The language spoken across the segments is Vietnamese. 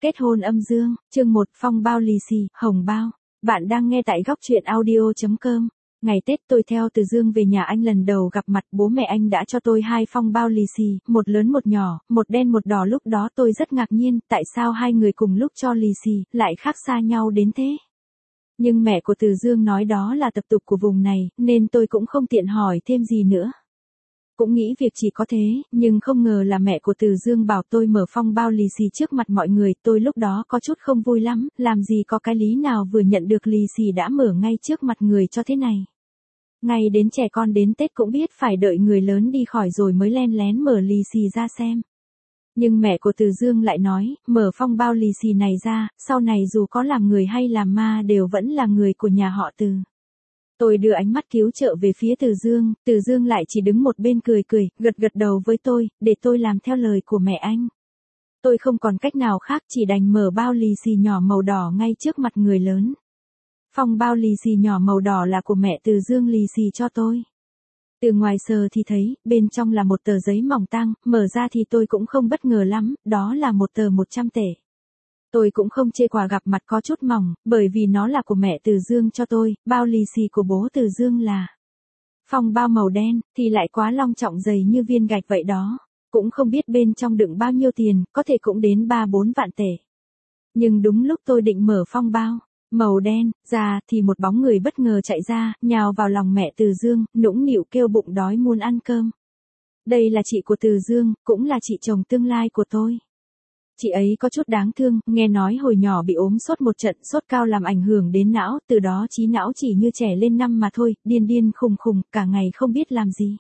Kết hôn âm dương, chương 1 phong bao lì xì, hồng bao. Bạn đang nghe tại góc truyện audio.com. Ngày Tết tôi theo Từ Dương về nhà anh lần đầu gặp mặt, bố mẹ anh đã cho tôi 2 phong bao lì xì, một lớn một nhỏ, một đen một đỏ. Lúc đó tôi rất ngạc nhiên, tại sao hai người cùng lúc cho lì xì, lại khác xa nhau đến thế. Nhưng mẹ của Từ Dương nói đó là tập tục của vùng này, nên tôi cũng không tiện hỏi thêm gì nữa. Cũng nghĩ việc chỉ có thế, nhưng không ngờ là mẹ của Từ Dương bảo tôi mở phong bao lì xì trước mặt mọi người. Tôi lúc đó có chút không vui lắm, làm gì có cái lý nào vừa nhận được lì xì đã mở ngay trước mặt người cho thế này. Ngay đến trẻ con đến Tết cũng biết phải đợi người lớn đi khỏi rồi mới len lén mở lì xì ra xem. Nhưng mẹ của Từ Dương lại nói, mở phong bao lì xì này ra, sau này dù có làm người hay làm ma đều vẫn là người của nhà họ Từ. Tôi đưa ánh mắt cứu trợ về phía Từ Dương lại chỉ đứng một bên cười, gật đầu với tôi, để tôi làm theo lời của mẹ anh. Tôi không còn cách nào khác, chỉ đành mở bao lì xì nhỏ màu đỏ ngay trước mặt người lớn. Phong bao lì xì nhỏ màu đỏ là của mẹ Từ Dương lì xì cho tôi. Từ ngoài sờ thì thấy, bên trong là một tờ giấy mỏng tang, mở ra thì tôi cũng không bất ngờ lắm, đó là một tờ 100 tệ. Tôi cũng không chê quà gặp mặt có chút mỏng, bởi vì nó là của mẹ Từ Dương cho tôi, bao lì xì của bố Từ Dương là phong bao màu đen, thì lại quá long trọng dày như viên gạch vậy đó. Cũng không biết bên trong đựng bao nhiêu tiền, có thể cũng đến 3-4 vạn tệ. Nhưng đúng lúc tôi định mở phong bao màu đen ra thì một bóng người bất ngờ chạy ra, nhào vào lòng mẹ Từ Dương, nũng nịu kêu bụng đói muốn ăn cơm. Đây là chị của Từ Dương, cũng là chị chồng tương lai của tôi. Chị ấy có chút đáng thương, nghe nói hồi nhỏ bị ốm sốt một trận, sốt cao làm ảnh hưởng đến não, từ đó trí não chỉ như trẻ lên năm mà thôi, điên khùng, cả ngày không biết làm gì.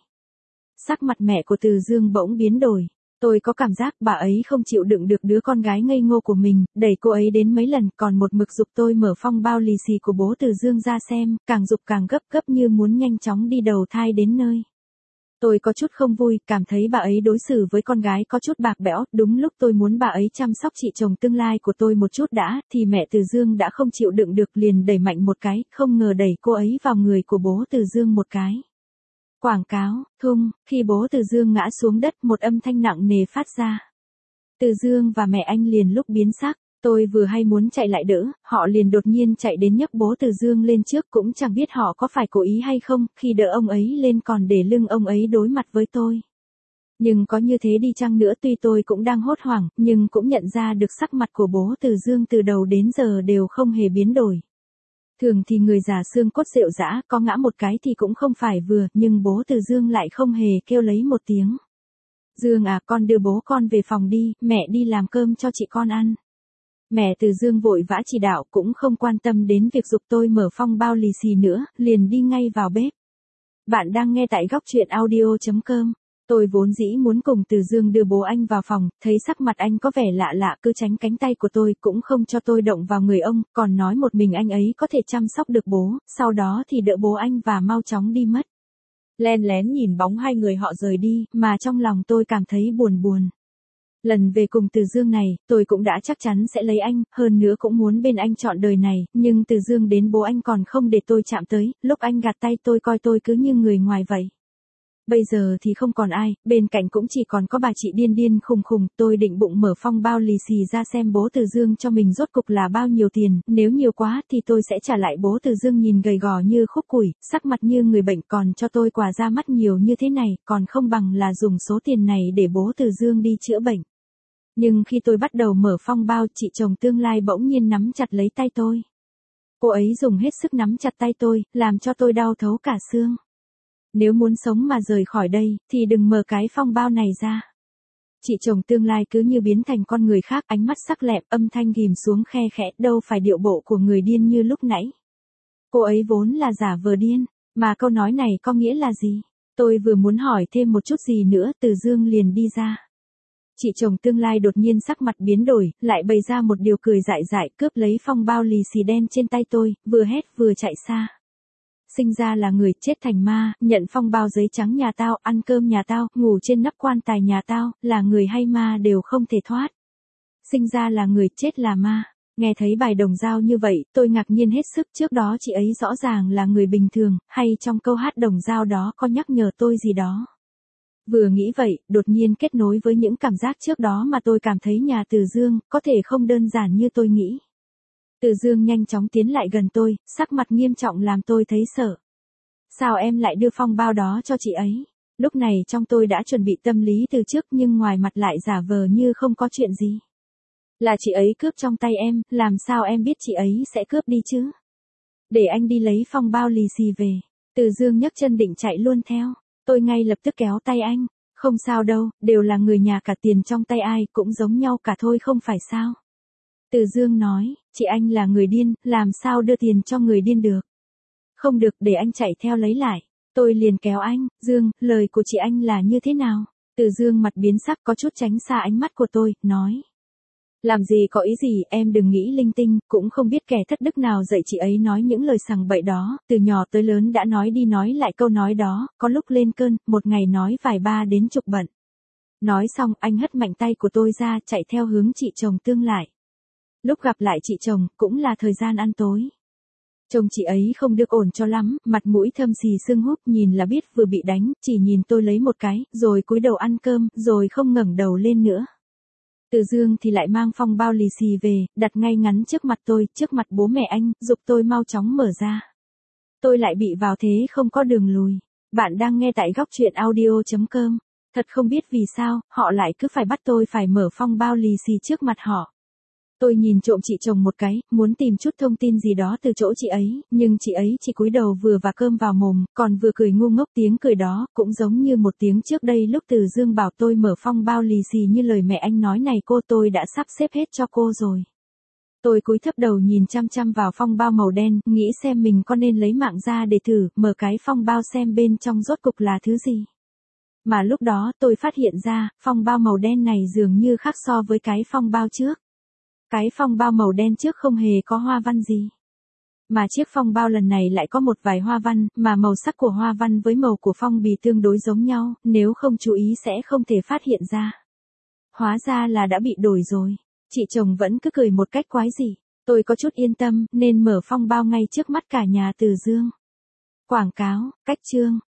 Sắc mặt mẹ của Từ Dương bỗng biến đổi. Tôi có cảm giác bà ấy không chịu đựng được đứa con gái ngây ngô của mình, đẩy cô ấy đến mấy lần, còn một mực giục tôi mở phong bao lì xì của bố Từ Dương ra xem, càng giục càng gấp như muốn nhanh chóng đi đầu thai đến nơi. Tôi có chút không vui, cảm thấy bà ấy đối xử với con gái có chút bạc bẽo. Đúng lúc tôi muốn bà ấy chăm sóc chị chồng tương lai của tôi một chút đã, thì mẹ Từ Dương đã không chịu đựng được, liền đẩy mạnh một cái, không ngờ đẩy cô ấy vào người của bố Từ Dương một cái. Quảng cáo, thung, khi bố Từ Dương ngã xuống đất một âm thanh nặng nề phát ra. Từ Dương và mẹ anh liền lúc biến sắc. Tôi vừa hay muốn chạy lại đỡ, họ liền đột nhiên chạy đến nhấc bố Từ Dương lên trước, cũng chẳng biết họ có phải cố ý hay không, khi đỡ ông ấy lên còn để lưng ông ấy đối mặt với tôi. Nhưng có như thế đi chăng nữa, tuy tôi cũng đang hốt hoảng, nhưng cũng nhận ra được sắc mặt của bố Từ Dương từ đầu đến giờ đều không hề biến đổi. Thường thì người già xương cốt rệu rã, có ngã một cái thì cũng không phải vừa, nhưng bố Từ Dương lại không hề kêu lấy một tiếng. Dương à, con đưa bố con về phòng đi, mẹ đi làm cơm cho chị con ăn. Mẹ Từ Dương vội vã chỉ đạo, cũng không quan tâm đến việc giục tôi mở phong bao lì xì nữa, liền đi ngay vào bếp. Bạn đang nghe tại góc truyện audio.com. Tôi vốn dĩ muốn cùng Từ Dương đưa bố anh vào phòng, thấy sắc mặt anh có vẻ lạ cứ tránh cánh tay của tôi, cũng không cho tôi động vào người ông, còn nói một mình anh ấy có thể chăm sóc được bố, sau đó thì đỡ bố anh và mau chóng đi mất. Len lén nhìn bóng hai người họ rời đi, mà trong lòng tôi cảm thấy buồn. Lần về cùng Từ Dương này, tôi cũng đã chắc chắn sẽ lấy anh, hơn nữa cũng muốn bên anh trọn đời này, nhưng Từ Dương đến bố anh còn không để tôi chạm tới, lúc anh gạt tay tôi coi tôi cứ như người ngoài vậy. Bây giờ thì không còn ai, bên cạnh cũng chỉ còn có bà chị điên khùng, tôi định bụng mở phong bao lì xì ra xem bố Từ Dương cho mình rốt cục là bao nhiêu tiền, nếu nhiều quá thì tôi sẽ trả lại. Bố Từ Dương nhìn gầy gò như khúc củi, sắc mặt như người bệnh, còn cho tôi quà ra mắt nhiều như thế này, còn không bằng là dùng số tiền này để bố Từ Dương đi chữa bệnh. Nhưng khi tôi bắt đầu mở phong bao, chị chồng tương lai bỗng nhiên nắm chặt lấy tay tôi. Cô ấy dùng hết sức nắm chặt tay tôi, làm cho tôi đau thấu cả xương. Nếu muốn sống mà rời khỏi đây, thì đừng mở cái phong bao này ra. Chị chồng tương lai cứ như biến thành con người khác, ánh mắt sắc lẹm, âm thanh ghim xuống khe khẽ, đâu phải điệu bộ của người điên như lúc nãy. Cô ấy vốn là giả vờ điên, mà câu nói này có nghĩa là gì? Tôi vừa muốn hỏi thêm một chút gì nữa, Từ Dương liền đi ra. Chị chồng tương lai đột nhiên sắc mặt biến đổi, lại bày ra một điều cười dại, cướp lấy phong bao lì xì đen trên tay tôi, vừa hét vừa chạy xa. Sinh ra là người, chết thành ma, nhận phong bao giấy trắng nhà tao, ăn cơm nhà tao, ngủ trên nắp quan tài nhà tao, là người hay ma đều không thể thoát. Sinh ra là người, chết là ma. Nghe thấy bài đồng dao như vậy, tôi ngạc nhiên hết sức, trước đó chị ấy rõ ràng là người bình thường, hay trong câu hát đồng dao đó có nhắc nhở tôi gì đó. Vừa nghĩ vậy, đột nhiên kết nối với những cảm giác trước đó mà tôi cảm thấy nhà Từ Dương, có thể không đơn giản như tôi nghĩ. Từ Dương nhanh chóng tiến lại gần tôi, sắc mặt nghiêm trọng làm tôi thấy sợ. Sao em lại đưa phong bao đó cho chị ấy? Lúc này trong tôi đã chuẩn bị tâm lý từ trước nhưng ngoài mặt lại giả vờ như không có chuyện gì. Là chị ấy cướp trong tay em, làm sao em biết chị ấy sẽ cướp đi chứ? Để anh đi lấy phong bao lì xì về. Từ Dương nhấc chân định chạy luôn theo. Tôi ngay lập tức kéo tay anh. Không sao đâu, đều là người nhà cả, tiền trong tay ai cũng giống nhau cả thôi không phải sao? Từ Dương nói, chị anh là người điên, làm sao đưa tiền cho người điên được? Không được, để anh chạy theo lấy lại. Tôi liền kéo anh, Dương, lời của chị anh là như thế nào? Từ Dương mặt biến sắc có chút tránh xa ánh mắt của tôi, nói. Làm gì có ý gì, em đừng nghĩ linh tinh, cũng không biết kẻ thất đức nào dạy chị ấy nói những lời sằng bậy đó, từ nhỏ tới lớn đã nói đi nói lại câu nói đó, có lúc lên cơn, một ngày nói vài ba đến chục bận. Nói xong, anh hất mạnh tay của tôi ra, chạy theo hướng chị chồng tương lại. Lúc gặp lại chị chồng, cũng là thời gian ăn tối. Chồng chị ấy không được ổn cho lắm, mặt mũi thâm xì sưng húp, nhìn là biết vừa bị đánh, chỉ nhìn tôi lấy một cái, rồi cúi đầu ăn cơm, rồi không ngẩng đầu lên nữa. Từ Dương thì lại mang phong bao lì xì về, đặt ngay ngắn trước mặt tôi, trước mặt bố mẹ anh, giục tôi mau chóng mở ra. Tôi lại bị vào thế không có đường lùi. Bạn đang nghe tại góc truyện audio.com. Thật không biết vì sao, họ lại cứ phải bắt tôi phải mở phong bao lì xì trước mặt họ. Tôi nhìn trộm chị chồng một cái, muốn tìm chút thông tin gì đó từ chỗ chị ấy, nhưng chị ấy chỉ cúi đầu vừa vả cơm vào mồm, còn vừa cười ngu ngốc, tiếng cười đó cũng giống như một tiếng trước đây lúc Từ Dương bảo tôi mở phong bao lì xì như lời mẹ anh nói này, tôi đã sắp xếp hết cho cô rồi. Tôi cúi thấp đầu nhìn chăm chăm vào phong bao màu đen, nghĩ xem mình có nên lấy mạng ra để thử, mở cái phong bao xem bên trong rốt cục là thứ gì. Mà lúc đó tôi phát hiện ra, phong bao màu đen này dường như khác so với cái phong bao trước. Cái phong bao màu đen trước không hề có hoa văn gì. Mà chiếc phong bao lần này lại có một vài hoa văn, mà màu sắc của hoa văn với màu của phong bì tương đối giống nhau, nếu không chú ý sẽ không thể phát hiện ra. Hóa ra là đã bị đổi rồi. Chị chồng vẫn cứ cười một cách quái dị. Tôi có chút yên tâm, nên mở phong bao ngay trước mắt cả nhà Từ Dương. Quảng cáo, cách chương.